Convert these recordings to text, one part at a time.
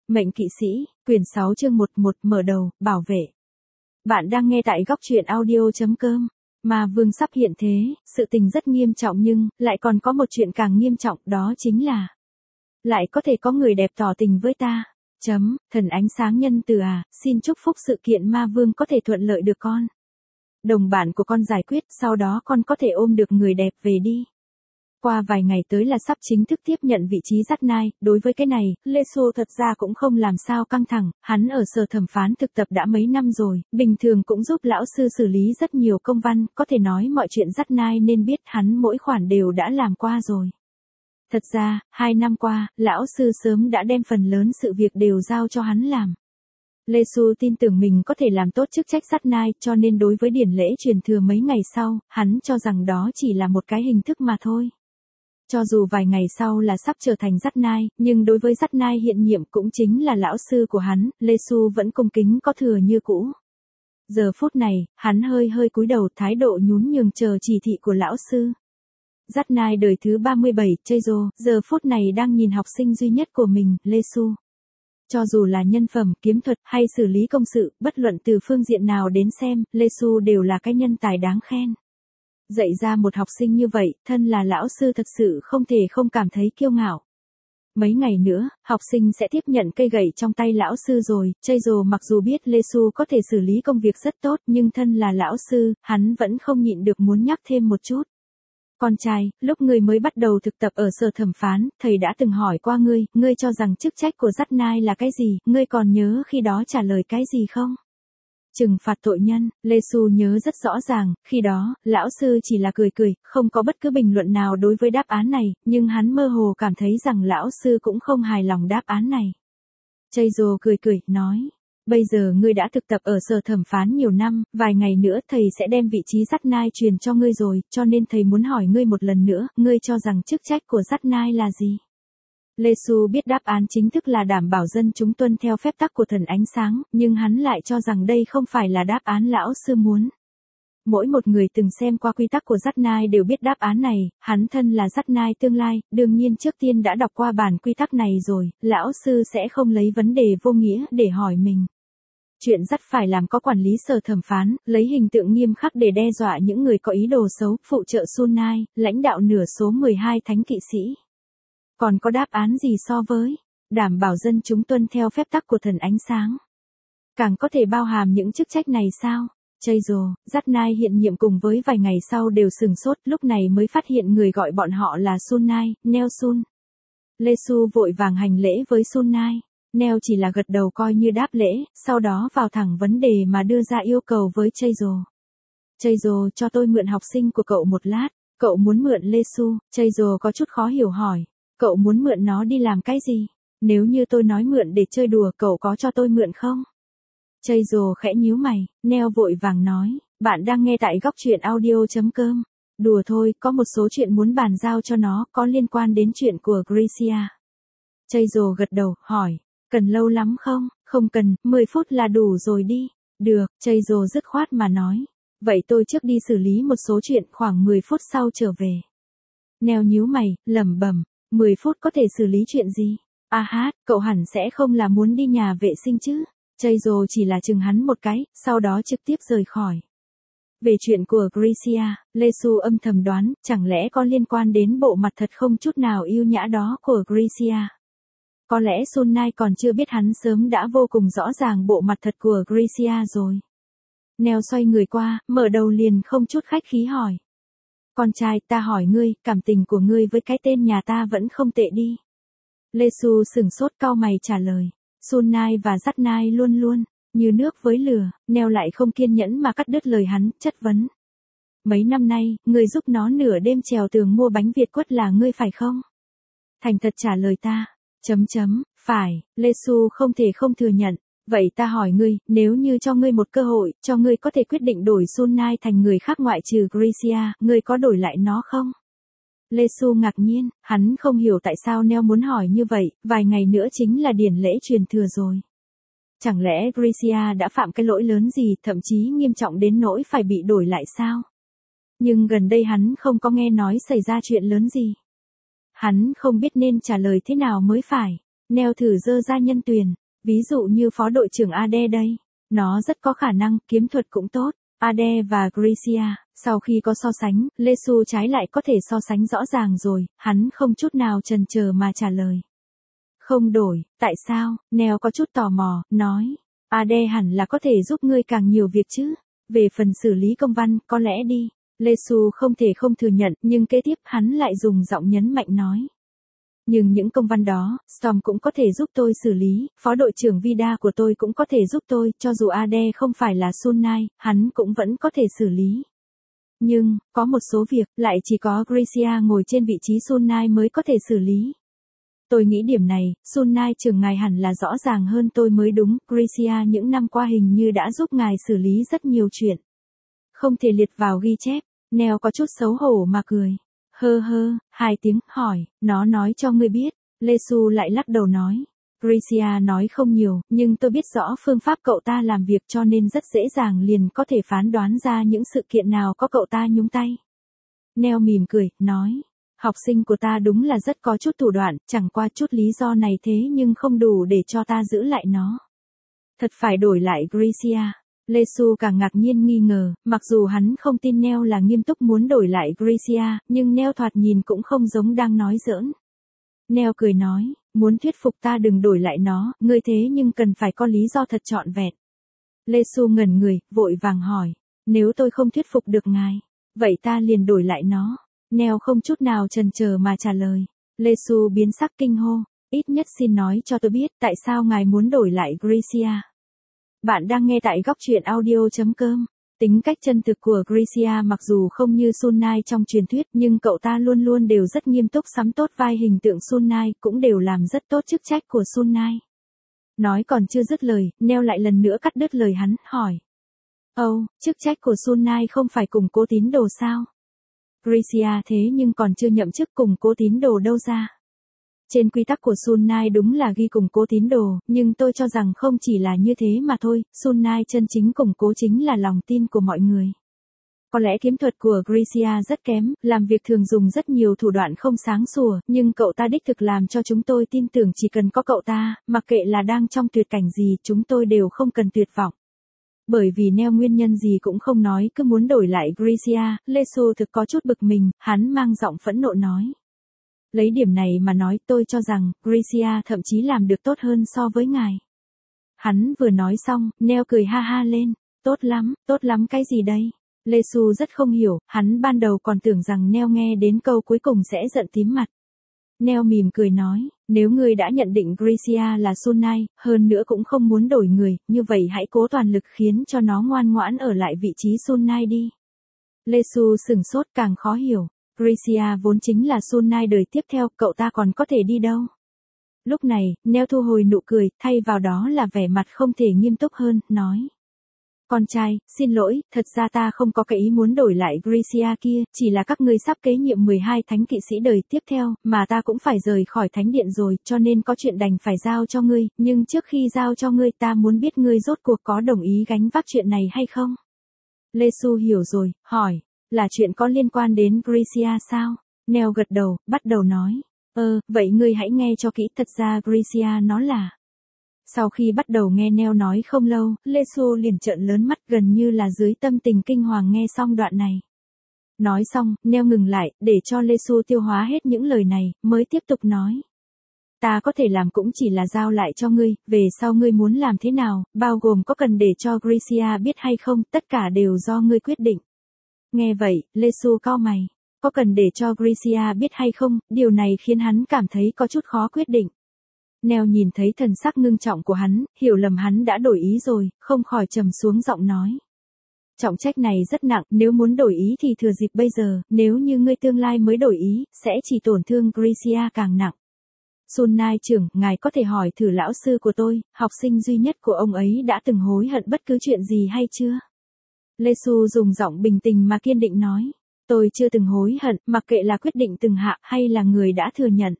Mệnh kỵ sĩ, quyển 6 chương 11 mở đầu, bảo vệ. Bạn đang nghe tại góc truyện audio.com. Ma vương sắp hiện thế, sự tình rất nghiêm trọng nhưng, lại còn có một chuyện càng nghiêm trọng, đó chính là lại có thể có người đẹp tỏ tình với ta. Thần ánh sáng nhân từ à, xin chúc phúc sự kiện ma vương có thể thuận lợi được con. Đồng bạn của con giải quyết, sau đó con có thể ôm được người đẹp về đi. Qua vài ngày tới là sắp chính thức tiếp nhận vị trí dắt nai, đối với cái này, Lê Xu thật ra cũng không làm sao căng thẳng, hắn ở sở thẩm phán thực tập đã mấy năm rồi, bình thường cũng giúp lão sư xử lý rất nhiều công văn, có thể nói mọi chuyện dắt nai nên biết hắn mỗi khoản đều đã làm qua rồi. Thật ra, 2 năm qua, lão sư sớm đã đem phần lớn sự việc đều giao cho hắn làm. Lê Xu tin tưởng mình có thể làm tốt chức trách dắt nai, cho nên đối với điển lễ truyền thừa mấy ngày sau, hắn cho rằng đó chỉ là một cái hình thức mà thôi. Cho dù vài ngày sau là sắp trở thành dắt nai, nhưng đối với dắt nai hiện nhiệm cũng chính là lão sư của hắn, Lê Xu vẫn cung kính có thừa như cũ. Giờ phút này, hắn hơi cúi đầu, thái độ nhún nhường chờ chỉ thị của lão sư. Dắt nai đời thứ 37, Cheizo, giờ phút này đang nhìn học sinh duy nhất của mình, Lê Xu. Cho dù là nhân phẩm, kiếm thuật hay xử lý công sự, bất luận từ phương diện nào đến xem, Lê Xu đều là cái nhân tài đáng khen. Dạy ra một học sinh như vậy, thân là lão sư thật sự không thể không cảm thấy kiêu ngạo. Mấy ngày nữa, học sinh sẽ tiếp nhận cây gậy trong tay lão sư rồi, Cheizo mặc dù biết Lê Xu có thể xử lý công việc rất tốt nhưng thân là lão sư, hắn vẫn không nhịn được muốn nhắc thêm một chút. Con trai, lúc ngươi mới bắt đầu thực tập ở sở thẩm phán, thầy đã từng hỏi qua ngươi cho rằng chức trách của dắt nai là cái gì, ngươi còn nhớ khi đó trả lời cái gì không? Trừng phạt tội nhân, Lê Xu nhớ rất rõ ràng, khi đó, lão sư chỉ là cười, không có bất cứ bình luận nào đối với đáp án này, nhưng hắn mơ hồ cảm thấy rằng lão sư cũng không hài lòng đáp án này. Cheizo cười, nói, bây giờ ngươi đã thực tập ở sở thẩm phán nhiều năm, vài ngày nữa thầy sẽ đem vị trí dắt nai truyền cho ngươi rồi, cho nên thầy muốn hỏi ngươi một lần nữa, ngươi cho rằng chức trách của dắt nai là gì? Lê Xu biết đáp án chính thức là đảm bảo dân chúng tuân theo phép tắc của thần ánh sáng, nhưng hắn lại cho rằng đây không phải là đáp án lão sư muốn. Mỗi một người từng xem qua quy tắc của dắt nai đều biết đáp án này, hắn thân là dắt nai tương lai, đương nhiên trước tiên đã đọc qua bản quy tắc này rồi, lão sư sẽ không lấy vấn đề vô nghĩa để hỏi mình. Chuyện dắt phải làm có quản lý sở thẩm phán, lấy hình tượng nghiêm khắc để đe dọa những người có ý đồ xấu, phụ trợ Sunai, lãnh đạo nửa số 12 thánh kỵ sĩ. Còn có đáp án gì so với đảm bảo dân chúng tuân theo phép tắc của thần ánh sáng? Càng có thể bao hàm những chức trách này sao? Cheizo, dắt nai hiện nhiệm cùng với vài ngày sau đều sừng sốt, lúc này mới phát hiện người gọi bọn họ là Sunai, Nelson. Lê Xu vội vàng hành lễ với Sunai. Neo chỉ là gật đầu coi như đáp lễ, sau đó vào thẳng vấn đề mà đưa ra yêu cầu với Cheizo. Cheizo, cho tôi mượn học sinh của cậu một lát. Cậu muốn mượn Lê Xu? Cheizo có chút khó hiểu hỏi. Cậu muốn mượn nó đi làm cái gì? Nếu như tôi nói mượn để chơi đùa, cậu có cho tôi mượn không? Cheizo khẽ nhíu mày, Neo vội vàng nói, bạn đang nghe tại góc truyện audio.com. Đùa thôi, có một số chuyện muốn bàn giao cho nó, có liên quan đến chuyện của Gracia. Cheizo gật đầu, hỏi, cần lâu lắm không? Không cần, 10 phút là đủ rồi đi. Được, Cheizo dứt khoát mà nói. Vậy tôi trước đi xử lý một số chuyện, khoảng 10 phút sau trở về. Neo nhíu mày, lẩm bẩm, 10 phút có thể xử lý chuyện gì? Cậu hẳn sẽ không là muốn đi nhà vệ sinh chứ? Cheizo chỉ là chừng hắn một cái, sau đó trực tiếp rời khỏi. Về chuyện của Gracia, Lê Xu âm thầm đoán, chẳng lẽ có liên quan đến bộ mặt thật không chút nào yêu nhã đó của Gracia? Có lẽ Sunai còn chưa biết hắn sớm đã vô cùng rõ ràng bộ mặt thật của Gracia rồi. Neo xoay người qua, mở đầu liền không chút khách khí hỏi. Con trai, ta hỏi ngươi, cảm tình của ngươi với cái tên nhà ta vẫn không tệ đi. Lê Xu sửng sốt cau mày trả lời. Sunai và dắt nai luôn như nước với lửa, Neo lại không kiên nhẫn mà cắt đứt lời hắn, chất vấn. Mấy năm nay, ngươi giúp nó nửa đêm trèo tường mua bánh Việt quất là ngươi phải không? Thành thật trả lời ta. Phải, Lê Xu không thể không thừa nhận. Vậy ta hỏi ngươi, nếu như cho ngươi một cơ hội, cho ngươi có thể quyết định đổi Sunai thành người khác ngoại trừ Gracia, ngươi có đổi lại nó không? Lê Xu ngạc nhiên, hắn không hiểu tại sao Neo muốn hỏi như vậy, vài ngày nữa chính là điển lễ truyền thừa rồi. Chẳng lẽ Gracia đã phạm cái lỗi lớn gì, thậm chí nghiêm trọng đến nỗi phải bị đổi lại sao? Nhưng gần đây hắn không có nghe nói xảy ra chuyện lớn gì. Hắn không biết nên trả lời thế nào mới phải. Neo thử giơ ra nhân tuyển, ví dụ như phó đội trưởng Ade đây. Nó rất có khả năng, kiếm thuật cũng tốt. Ade và Gracia, sau khi có so sánh, Lesu trái lại có thể so sánh rõ ràng rồi, hắn không chút nào chần chờ mà trả lời. Không đổi, tại sao? Neo có chút tò mò, nói. Ade hẳn là có thể giúp ngươi càng nhiều việc chứ. Về phần xử lý công văn, có lẽ đi. Lesu không thể không thừa nhận, nhưng kế tiếp hắn lại dùng giọng nhấn mạnh nói. Nhưng những công văn đó, Storm cũng có thể giúp tôi xử lý, phó đội trưởng Vida của tôi cũng có thể giúp tôi, cho dù Ade không phải là Sun Knight, hắn cũng vẫn có thể xử lý. Nhưng, có một số việc, lại chỉ có Gracia ngồi trên vị trí Sun Knight mới có thể xử lý. Tôi nghĩ điểm này, Sun Knight trưởng ngài hẳn là rõ ràng hơn tôi mới đúng, Gracia những năm qua hình như đã giúp ngài xử lý rất nhiều chuyện. Không thể liệt vào ghi chép, Neo có chút xấu hổ mà cười. Hơ, 2 tiếng, hỏi, nó nói cho ngươi biết. Lesu lại lắc đầu nói. Gracia nói không nhiều, nhưng tôi biết rõ phương pháp cậu ta làm việc cho nên rất dễ dàng liền có thể phán đoán ra những sự kiện nào có cậu ta nhúng tay. Neo mỉm cười, nói. Học sinh của ta đúng là rất có chút thủ đoạn, chẳng qua chút lý do này thế nhưng không đủ để cho ta giữ lại nó. Thật phải đổi lại Gracia. Lesu càng ngạc nhiên nghi ngờ, mặc dù hắn không tin Neo là nghiêm túc muốn đổi lại Gracia, nhưng Neo thoạt nhìn cũng không giống đang nói giỡn. Neo cười nói, muốn thuyết phục ta đừng đổi lại nó, ngươi thế nhưng cần phải có lý do thật trọn vẹn. Lesu ngẩn người, vội vàng hỏi, nếu tôi không thuyết phục được ngài, vậy ta liền đổi lại nó. Neo không chút nào chần chờ mà trả lời. Lesu biến sắc kinh hô, ít nhất xin nói cho tôi biết tại sao ngài muốn đổi lại Gracia. Bạn đang nghe tại góc truyện audio.com. Tính cách chân thực của Gracia mặc dù không như Sun Knight trong truyền thuyết nhưng cậu ta luôn luôn đều rất nghiêm túc sắm tốt vai hình tượng Sun Knight cũng đều làm rất tốt chức trách của Sun Knight. Nói còn chưa dứt lời, Neo lại lần nữa cắt đứt lời hắn, hỏi. Chức trách của Sun Knight không phải củng cố tín đồ sao? Gracia thế nhưng còn chưa nhậm chức củng cố tín đồ đâu ra. Trên quy tắc của Sun Knight đúng là ghi củng cố tín đồ, nhưng tôi cho rằng không chỉ là như thế mà thôi, Sun Knight chân chính củng cố chính là lòng tin của mọi người. Có lẽ kiếm thuật của Gracia rất kém, làm việc thường dùng rất nhiều thủ đoạn không sáng sủa, nhưng cậu ta đích thực làm cho chúng tôi tin tưởng chỉ cần có cậu ta, mặc kệ là đang trong tuyệt cảnh gì chúng tôi đều không cần tuyệt vọng. Bởi vì Neo nguyên nhân gì cũng không nói cứ muốn đổi lại Gracia, Lesu thực có chút bực mình, hắn mang giọng phẫn nộ nói. Lấy điểm này mà nói tôi cho rằng, Gracia thậm chí làm được tốt hơn so với ngài. Hắn vừa nói xong, Neo cười ha ha lên, tốt lắm cái gì đây? Lesu rất không hiểu, hắn ban đầu còn tưởng rằng Neo nghe đến câu cuối cùng sẽ giận tím mặt. Neo mỉm cười nói, nếu ngươi đã nhận định Gracia là Sun Knight, hơn nữa cũng không muốn đổi người, như vậy hãy cố toàn lực khiến cho nó ngoan ngoãn ở lại vị trí Sun Knight đi. Lesu sửng sốt càng khó hiểu. Gracia vốn chính là Sun Knight đời tiếp theo, cậu ta còn có thể đi đâu? Lúc này, Neo thu hồi nụ cười, thay vào đó là vẻ mặt không thể nghiêm túc hơn, nói. Con trai, xin lỗi, thật ra ta không có cái ý muốn đổi lại Gracia kia, chỉ là các ngươi sắp kế nhiệm 12 thánh kỵ sĩ đời tiếp theo, mà ta cũng phải rời khỏi thánh điện rồi, cho nên có chuyện đành phải giao cho ngươi, nhưng trước khi giao cho ngươi ta muốn biết ngươi rốt cuộc có đồng ý gánh vác chuyện này hay không? Lesu hiểu rồi, hỏi. Là chuyện có liên quan đến Gracia sao? Neo gật đầu, bắt đầu nói. Vậy ngươi hãy nghe cho kỹ, thật ra Gracia nó là. Sau khi bắt đầu nghe Neo nói không lâu, Lesu liền trợn lớn mắt gần như là dưới tâm tình kinh hoàng nghe xong đoạn này. Nói xong, Neo ngừng lại, để cho Lesu tiêu hóa hết những lời này, mới tiếp tục nói. Ta có thể làm cũng chỉ là giao lại cho ngươi, về sau ngươi muốn làm thế nào, bao gồm có cần để cho Gracia biết hay không, tất cả đều do ngươi quyết định. Nghe vậy, Lesu cau mày. Có cần để cho Gracia biết hay không, điều này khiến hắn cảm thấy có chút khó quyết định. Neo nhìn thấy thần sắc ngưng trọng của hắn, hiểu lầm hắn đã đổi ý rồi, không khỏi trầm xuống giọng nói. Trọng trách này rất nặng, nếu muốn đổi ý thì thừa dịp bây giờ, nếu như ngươi tương lai mới đổi ý, sẽ chỉ tổn thương Gracia càng nặng. Sun Knight trưởng, ngài có thể hỏi thử lão sư của tôi, học sinh duy nhất của ông ấy đã từng hối hận bất cứ chuyện gì hay chưa? Lesu dùng giọng bình tĩnh mà kiên định nói. Tôi chưa từng hối hận, mặc kệ là quyết định từng hạ hay là người đã thừa nhận.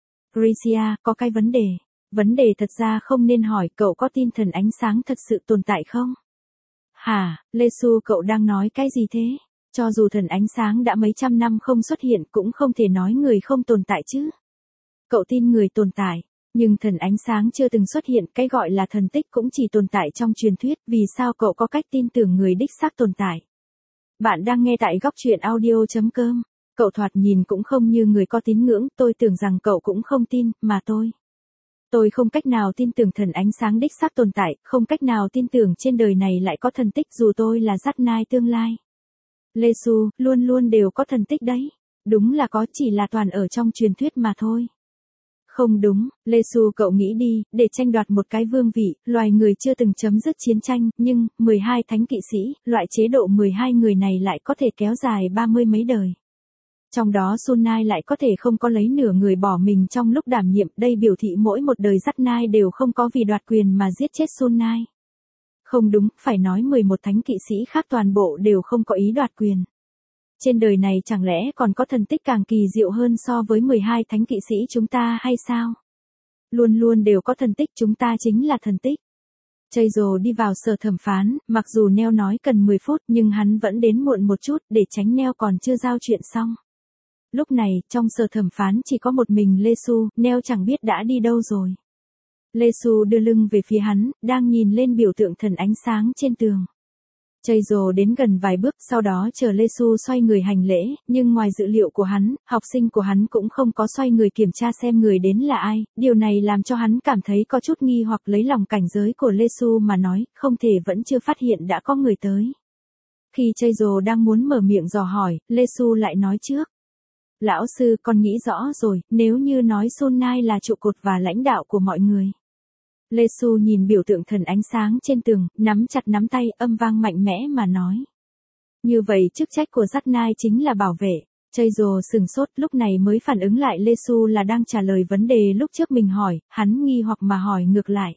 Gracia, có cái vấn đề. Vấn đề thật ra không nên hỏi cậu có tin thần ánh sáng thật sự tồn tại không? Hả, Lesu cậu đang nói cái gì thế? Cho dù thần ánh sáng đã mấy trăm năm không xuất hiện cũng không thể nói người không tồn tại chứ. Cậu tin người tồn tại. Nhưng thần ánh sáng chưa từng xuất hiện, cái gọi là thần tích cũng chỉ tồn tại trong truyền thuyết, vì sao cậu có cách tin tưởng người đích xác tồn tại? Bạn đang nghe tại góc truyện audio.com. Cậu thoạt nhìn cũng không như người có tín ngưỡng, tôi tưởng rằng cậu cũng không tin, mà Tôi không cách nào tin tưởng thần ánh sáng đích xác tồn tại, không cách nào tin tưởng trên đời này lại có thần tích dù tôi là Dắt Nai tương lai. Lê Xu, luôn luôn đều có thần tích đấy. Đúng là có, chỉ là toàn ở trong truyền thuyết mà thôi. Không đúng, Lê Xu cậu nghĩ đi, để tranh đoạt một cái vương vị, loài người chưa từng chấm dứt chiến tranh, nhưng, 12 thánh kỵ sĩ, loại chế độ 12 người này lại có thể kéo dài 30 mấy đời. Trong đó Sun Nai lại có thể không có lấy nửa người bỏ mình trong lúc đảm nhiệm, đây biểu thị mỗi một đời Dắt Nai đều không có vì đoạt quyền mà giết chết Sun Nai. Không đúng, phải nói 11 thánh kỵ sĩ khác toàn bộ đều không có ý đoạt quyền. Trên đời này chẳng lẽ còn có thần tích càng kỳ diệu hơn so với 12 thánh kỵ sĩ chúng ta hay sao? Luôn luôn đều có thần tích, chúng ta chính là thần tích. Chayzo đi vào sở thẩm phán, mặc dù Neo nói cần 10 phút nhưng hắn vẫn đến muộn một chút để tránh Neo còn chưa giao chuyện xong. Lúc này, trong sở thẩm phán chỉ có một mình Lê Xu, Neo chẳng biết đã đi đâu rồi. Lê Xu đưa lưng về phía hắn, đang nhìn lên biểu tượng thần ánh sáng trên tường. Chayzo đến gần vài bước, sau đó chờ Lê Xu xoay người hành lễ, nhưng ngoài dự liệu của hắn, học sinh của hắn cũng không có xoay người kiểm tra xem người đến là ai, điều này làm cho hắn cảm thấy có chút nghi hoặc lấy lòng cảnh giới của Lê Xu mà nói, không thể vẫn chưa phát hiện đã có người tới. Khi Chayzo đang muốn mở miệng dò hỏi, Lê Xu lại nói trước. Lão sư, con nghĩ rõ rồi, nếu như nói Sun Nai là trụ cột và lãnh đạo của mọi người. Lê Xu nhìn biểu tượng thần ánh sáng trên tường, nắm chặt nắm tay, âm vang mạnh mẽ mà nói. Như vậy chức trách của Dắt Nai chính là bảo vệ. Chayzo sừng sốt, lúc này mới phản ứng lại Lê Xu là đang trả lời vấn đề lúc trước mình hỏi, hắn nghi hoặc mà hỏi ngược lại.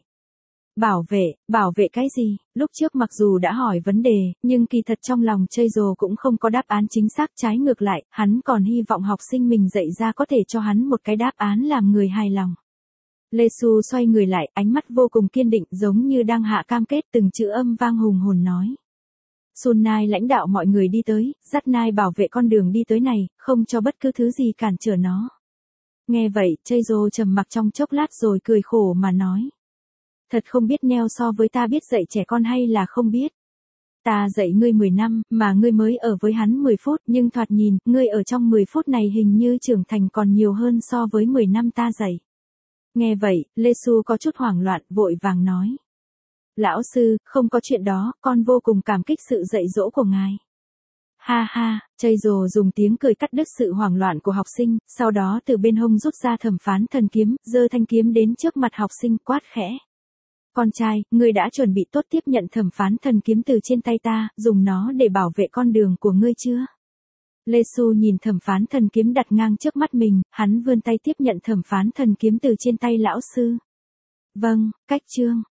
Bảo vệ cái gì? Lúc trước mặc dù đã hỏi vấn đề, nhưng kỳ thật trong lòng Chayzo cũng không có đáp án chính xác, trái ngược lại, hắn còn hy vọng học sinh mình dạy ra có thể cho hắn một cái đáp án làm người hài lòng. Lê Xu xoay người lại, ánh mắt vô cùng kiên định giống như đang hạ cam kết, từng chữ âm vang hùng hồn nói. Sun Nai lãnh đạo mọi người đi tới, Dắt Nai bảo vệ con đường đi tới này, không cho bất cứ thứ gì cản trở nó. Nghe vậy, Chayzo trầm mặc trong chốc lát rồi cười khổ mà nói. Thật không biết Neo so với ta biết dạy trẻ con hay là không biết. Ta dạy ngươi 10 năm, mà ngươi mới ở với hắn 10 phút, nhưng thoạt nhìn, ngươi ở trong 10 phút này hình như trưởng thành còn nhiều hơn so với 10 năm ta dạy. Nghe vậy, Lê Xu có chút hoảng loạn, vội vàng nói. Lão sư, không có chuyện đó, con vô cùng cảm kích sự dạy dỗ của ngài. Ha ha, Chayzo dùng tiếng cười cắt đứt sự hoảng loạn của học sinh, sau đó từ bên hông rút ra thẩm phán thần kiếm, giơ thanh kiếm đến trước mặt học sinh, quát khẽ. Con trai, ngươi đã chuẩn bị tốt tiếp nhận thẩm phán thần kiếm từ trên tay ta, dùng nó để bảo vệ con đường của ngươi chưa? Lê Xu nhìn thẩm phán thần kiếm đặt ngang trước mắt mình, hắn vươn tay tiếp nhận thẩm phán thần kiếm từ trên tay lão sư. Vâng, cách chương.